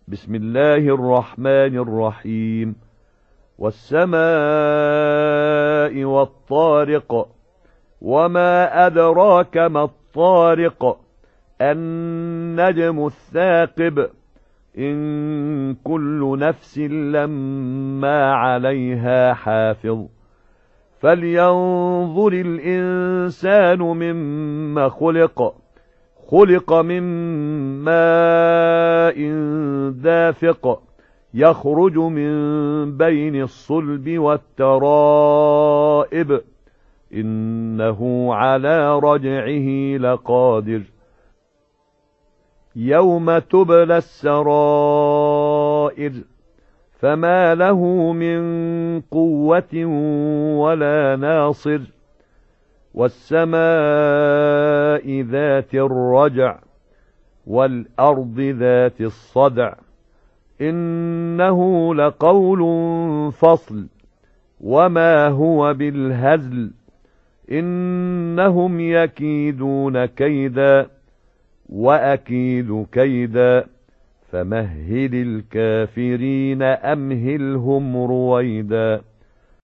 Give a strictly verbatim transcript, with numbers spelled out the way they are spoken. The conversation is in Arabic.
بسم الله الرحمن الرحيم. والسماء والطارق، وما أدراك ما الطارق، النجم الثاقب، إن كل نفس لما عليها حافظ. فلينظر الإنسان مما خلق خلق من ماء دافق، يخرج من بين الصلب والترائب، إنه على رجعه لقادر. يوم تبلى السرائر، فما له من قوة ولا ناصر. والسماء ذات الرجع، والأرض ذات الصدع، إنه لقول فصل، وما هو بالهزل. إنهم يكيدون كيدا، وأكيد كيدا، فمهل الكافرين أمهلهم رويدا.